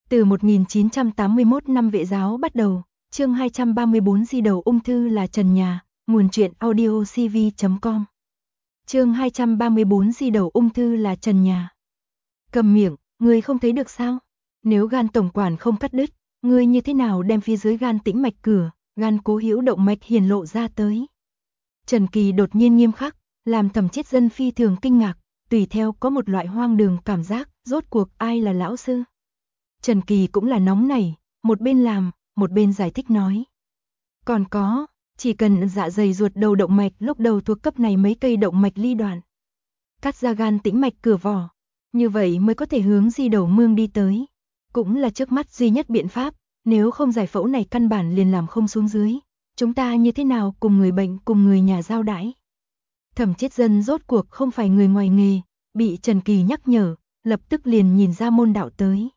Từ 1981 năm Vệ giáo bắt đầu, chương 234 di đầu ung thư là trần nhà, nguồn truyện audio cv.com. Chương 234 di đầu ung thư là trần nhà. Cầm miệng, ngươi không thấy được sao? Nếu gan tổng quản không cắt đứt, ngươi như thế nào đem phía dưới gan tĩnh mạch cửa, gan cố hữu động mạch hiển lộ ra tới? Trần Kỳ đột nhiên nghiêm khắc, làm Thẩm Chiết Dân phi thường kinh ngạc, tùy theo có một loại hoang đường cảm giác, rốt cuộc ai là lão sư? Trần Kỳ cũng là nóng nảy, một bên làm, một bên giải thích nói. Còn có, chỉ cần dạ dày ruột đầu động mạch lúc đầu thuộc cấp này mấy cây động mạch ly đoạn. Cắt ra gan tĩnh mạch cửa vỏ, như vậy mới có thể hướng di đầu mương đi tới. Cũng là trước mắt duy nhất biện pháp, nếu không giải phẫu này căn bản liền làm không xuống dưới. Chúng ta như thế nào cùng người bệnh cùng người nhà giao đãi? Thẩm Chiết Dân rốt cuộc không phải người ngoài nghề, bị Trần Kỳ nhắc nhở, lập tức liền nhìn ra môn đạo tới.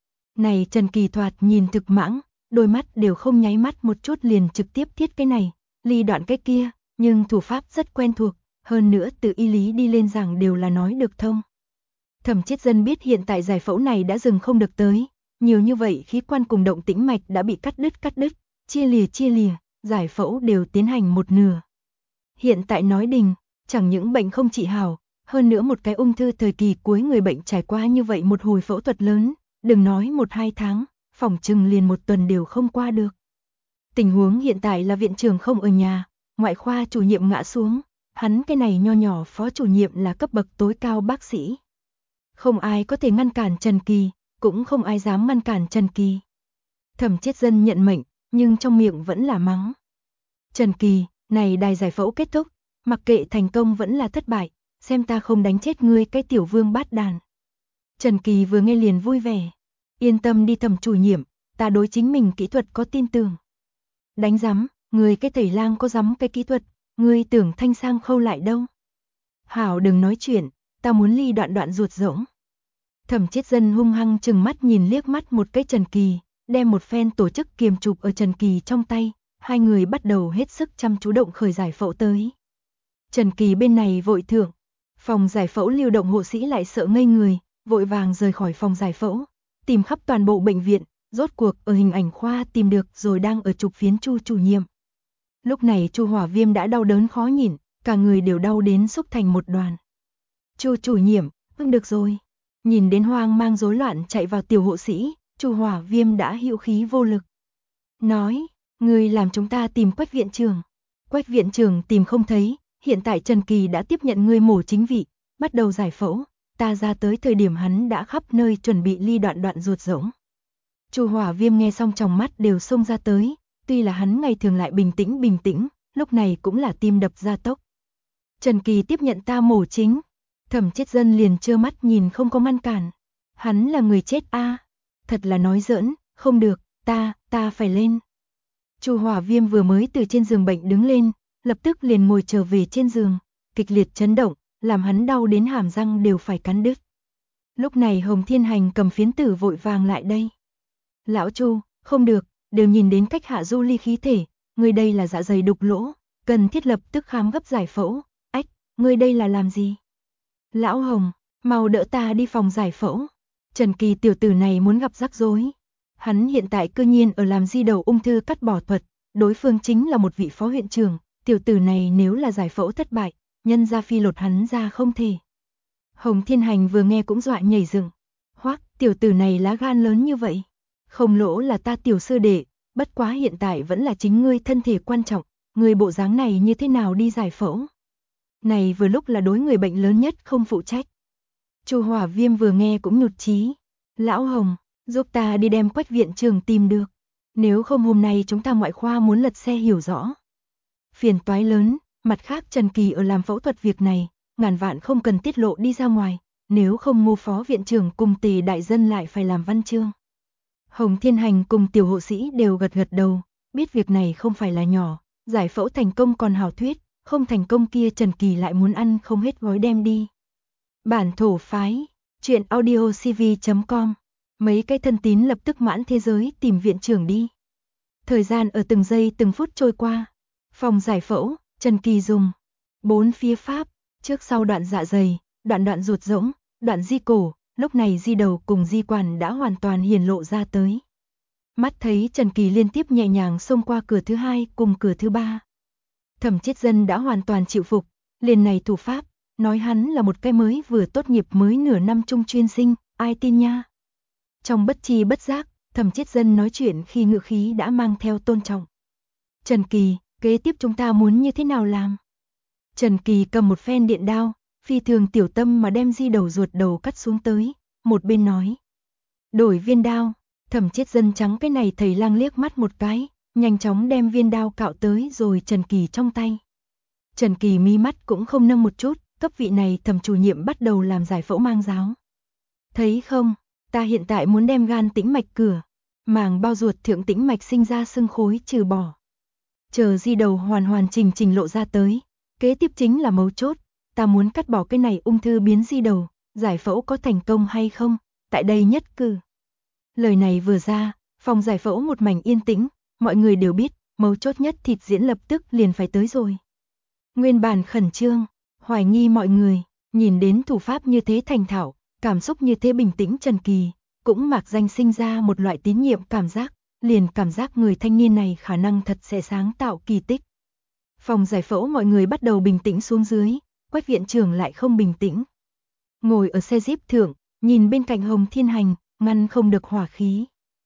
Này Trần Kỳ thoạt nhìn thực mãng, đôi mắt đều không nháy mắt một chút liền trực tiếp thiết cái này, ly đoạn cái kia, nhưng thủ pháp rất quen thuộc, hơn nữa từ y lý đi lên giảng đều là nói được thông. Thẩm Chiết Dân biết hiện tại giải phẫu này đã dừng không được tới, nhiều như vậy khí quan cùng động tĩnh mạch đã bị cắt đứt, chia lìa, giải phẫu đều tiến hành một nửa. Hiện tại nói đình, chẳng những bệnh không trị hảo, hơn nữa một cái ung thư thời kỳ cuối người bệnh trải qua như vậy một hồi phẫu thuật lớn, đừng nói 1-2 tháng, phỏng chừng liền 1 tuần đều không qua được. Tình huống hiện tại là viện trưởng không ở nhà, ngoại khoa chủ nhiệm ngã xuống, hắn cái này nho nhỏ phó chủ nhiệm là cấp bậc tối cao bác sĩ. Không ai có thể ngăn cản Trần Kỳ, cũng không ai dám ngăn cản Trần Kỳ. Thẩm Chiết Dân nhận mệnh, nhưng trong miệng vẫn là mắng. Trần Kỳ, này đài giải phẫu kết thúc, mặc kệ thành công vẫn là thất bại, xem ta không đánh chết ngươi cái tiểu vương bát đàn. Trần Kỳ vừa nghe liền vui vẻ. Yên tâm đi Thẩm chủ nhiệm, ta đối chính mình kỹ thuật có tin tưởng. Đánh rắm, ngươi cái tẩy lang có rắm cái kỹ thuật, ngươi tưởng thanh sang khâu lại đâu. Hảo đừng nói chuyện, ta muốn ly đoạn ruột rỗng. Thẩm Chiết Dân hung hăng chừng mắt nhìn liếc mắt một cái Trần Kỳ, đem một phen tổ chức kiềm chụp ở Trần Kỳ trong tay, hai người bắt đầu hết sức chăm chú động khởi giải phẫu tới. Trần Kỳ bên này vội thượng, phòng giải phẫu lưu động hộ sĩ lại sợ ngây người, vội vàng rời khỏi phòng giải phẫu, tìm khắp toàn bộ bệnh viện, rốt cuộc ở hình ảnh khoa tìm được rồi đang ở chụp phiến Chu chủ nhiệm. Lúc này Chu Hỏa Viêm đã đau đớn khó nhịn, cả người đều đau đến xúc thành một đoàn. Chu chủ nhiệm, được rồi. Nhìn đến hoang mang rối loạn chạy vào tiểu hộ sĩ, Chu Hỏa Viêm đã hữu khí vô lực. Nói, người làm chúng ta tìm Quách viện trưởng. Quách viện trưởng tìm không thấy, hiện tại Trần Kỳ đã tiếp nhận người mổ chính vị, bắt đầu giải phẫu, ta ra tới thời điểm hắn đã khắp nơi chuẩn bị ly đoạn ruột rỗng. Chu Hỏa Viêm nghe xong trong mắt đều xông ra tới, tuy là hắn ngày thường lại bình tĩnh, lúc này cũng là tim đập gia tốc. Trần Kỳ tiếp nhận ta mổ chính. Thẩm Chiết Dân liền trơ mắt nhìn không có ngăn cản. Hắn là người chết a, thật là nói giỡn, không được, ta phải lên. Chu Hỏa Viêm vừa mới từ trên giường bệnh đứng lên, lập tức liền ngồi trở về trên giường, kịch liệt chấn động, làm hắn đau đến hàm răng đều phải cắn đứt. Lúc này Hồng Thiên Hành cầm phiến tử vội vàng lại đây. Lão Chu, không được, đều nhìn đến cách hạ du ly khí thể, ngươi đây là dạ dày đục lỗ, cần thiết lập tức khám gấp giải phẫu. Ách, ngươi đây là làm gì? Lão Hồng, mau đỡ ta đi phòng giải phẫu. Trần Kỳ tiểu tử này muốn gặp rắc rối. Hắn hiện tại cư nhiên ở làm di đầu ung thư cắt bỏ thuật, đối phương chính là một vị phó huyện trưởng, tiểu tử này nếu là giải phẫu thất bại, nhân ra phi lột hắn ra không thể. Hồng Thiên Hành vừa nghe cũng dọa nhảy dựng. Hoắc, tiểu tử này lá gan lớn như vậy. Không lỗ là ta tiểu sư đệ, bất quá hiện tại vẫn là chính ngươi thân thể quan trọng, người bộ dáng này như thế nào đi giải phẫu? Này vừa lúc là đối người bệnh lớn nhất không phụ trách. Chu Hỏa Viêm vừa nghe cũng nhụt chí. Lão Hồng, giúp ta đi đem Quách viện trưởng tìm được. Nếu không hôm nay chúng ta ngoại khoa muốn lật xe hiểu rõ. Phiền toái lớn, mặt khác Trần Kỳ ở làm phẫu thuật việc này, ngàn vạn không cần tiết lộ đi ra ngoài, nếu không Ngô phó viện trưởng cùng Tề đại dân lại phải làm văn chương. Hồng Thiên Hành cùng tiểu hộ sĩ đều gật đầu, biết việc này không phải là nhỏ, giải phẫu thành công còn hảo thuyết, không thành công kia Trần Kỳ lại muốn ăn không hết gói đem đi. Bản thổ phái, truyện audio cv.com, mấy cái thân tín lập tức mãn thế giới tìm viện trưởng đi. Thời gian ở từng giây từng phút trôi qua, phòng giải phẫu, Trần Kỳ dùng 4 phía pháp, trước sau đoạn dạ dày, đoạn ruột rỗng, đoạn di cổ, lúc này Di Đầu cùng Di Quản đã hoàn toàn hiển lộ ra tới. Mắt thấy Trần Kỳ liên tiếp nhẹ nhàng xông qua cửa thứ 2 cùng cửa thứ 3. Thẩm Chiết Dân đã hoàn toàn chịu phục, liền này thủ pháp, nói hắn là một cái mới vừa tốt nghiệp mới nửa năm trung chuyên sinh, ai tin nha. Trong bất tri bất giác, Thẩm Chiết Dân nói chuyện khi ngữ khí đã mang theo tôn trọng. Trần Kỳ, kế tiếp chúng ta muốn như thế nào làm? Trần Kỳ cầm một phen điện đao, phi thường tiểu tâm mà đem Di Đầu ruột đầu cắt xuống tới, một bên nói. Đổi viên đao, Thẩm Chiết Dân trắng cái này thầy lang liếc mắt một cái, nhanh chóng đem viên đao cạo tới rồi Trần Kỳ trong tay. Trần Kỳ mí mắt cũng không nâng một chút, cấp vị này Thẩm chủ nhiệm bắt đầu làm giải phẫu mang giáo. Thấy không, ta hiện tại muốn đem gan tĩnh mạch cửa, màng bao ruột thượng tĩnh mạch sinh ra xương khối trừ bỏ. Chờ Di Đầu hoàn chỉnh lộ ra tới, kế tiếp chính là mấu chốt, ta muốn cắt bỏ cái này ung thư biến Di Đầu, giải phẫu có thành công hay không, tại đây nhất cử. Lời này vừa ra, phòng giải phẫu một mảnh yên tĩnh, mọi người đều biết, mấu chốt nhất thịt diễn lập tức liền phải tới rồi. Nguyên bản khẩn trương, hoài nghi mọi người, nhìn đến thủ pháp như thế thành thạo, cảm xúc như thế bình tĩnh Trần Kỳ, cũng mạc danh sinh ra một loại tín nhiệm cảm giác, liền cảm giác người thanh niên này khả năng thật sẽ sáng tạo kỳ tích. Phòng giải phẫu mọi người bắt đầu bình tĩnh xuống dưới, Quách viện trưởng lại không bình tĩnh. Ngồi ở xe jeep thượng, nhìn bên cạnh Hồng Thiên Hành, ngăn không được hỏa khí.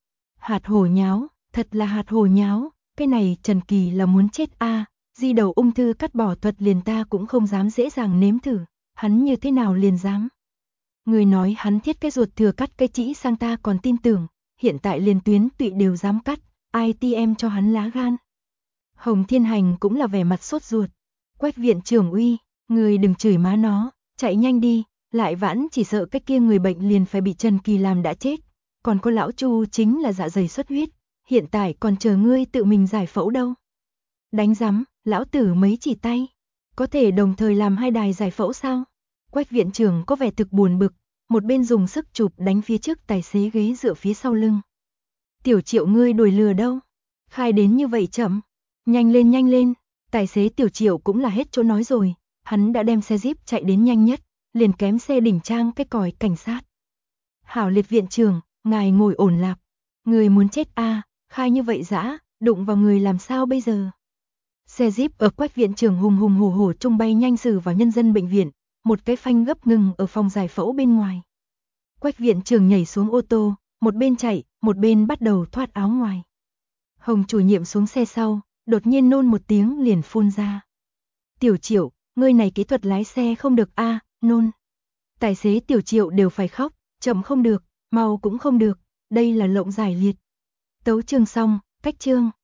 Hạt hổ nháo, thật là hạt hổ nháo, cái này Trần Kỳ là muốn chết a. Di Đầu ung thư cắt bỏ thuật liền ta cũng không dám dễ dàng nếm thử, hắn như thế nào liền dám. Người nói hắn thiết cái ruột thừa cắt cái chỉ sang ta còn tin tưởng, hiện tại liền tuyến tụy đều dám cắt, ITM cho hắn lá gan. Hồng Thiên Hành cũng là vẻ mặt sốt ruột. Quách viện trưởng uy, người đừng chửi má nó, chạy nhanh đi, lại vãn chỉ sợ cái kia người bệnh liền phải bị Trần Kỳ làm đã chết. Còn có lão Chu chính là dạ dày xuất huyết, hiện tại còn chờ ngươi tự mình giải phẫu đâu. Đánh rắm, lão tử mấy chỉ tay, có thể đồng thời làm 2 đài giải phẫu sao? Quách viện trưởng có vẻ thực buồn bực, một bên dùng sức chụp đánh phía trước tài xế ghế dựa phía sau lưng. Tiểu Triệu ngươi đuổi lừa đâu? Khai đến như vậy chậm, nhanh lên, tài xế Tiểu Triệu cũng là hết chỗ nói rồi, hắn đã đem xe Jeep chạy đến nhanh nhất, liền kém xe đỉnh trang cái còi cảnh sát. Hảo Liệt viện trưởng, ngài ngồi ổn lạc, người muốn chết a, khai như vậy dã, đụng vào người làm sao bây giờ? Xe Jeep ở Quách viện trưởng hùng hổ hổ trung bay nhanh xử vào nhân dân bệnh viện, một cái phanh gấp ngừng ở phòng giải phẫu bên ngoài. Quách viện trưởng nhảy xuống ô tô, một bên chạy, một bên bắt đầu thoát áo ngoài. Hồng chủ nhiệm xuống xe sau, đột nhiên nôn một tiếng liền phun ra. Tiểu Triệu, ngươi này kỹ thuật lái xe không được a, nôn. Tài xế Tiểu Triệu đều phải khóc, chậm không được, mau cũng không được, đây là lộng giải liệt. Tấu chương xong, cách chương.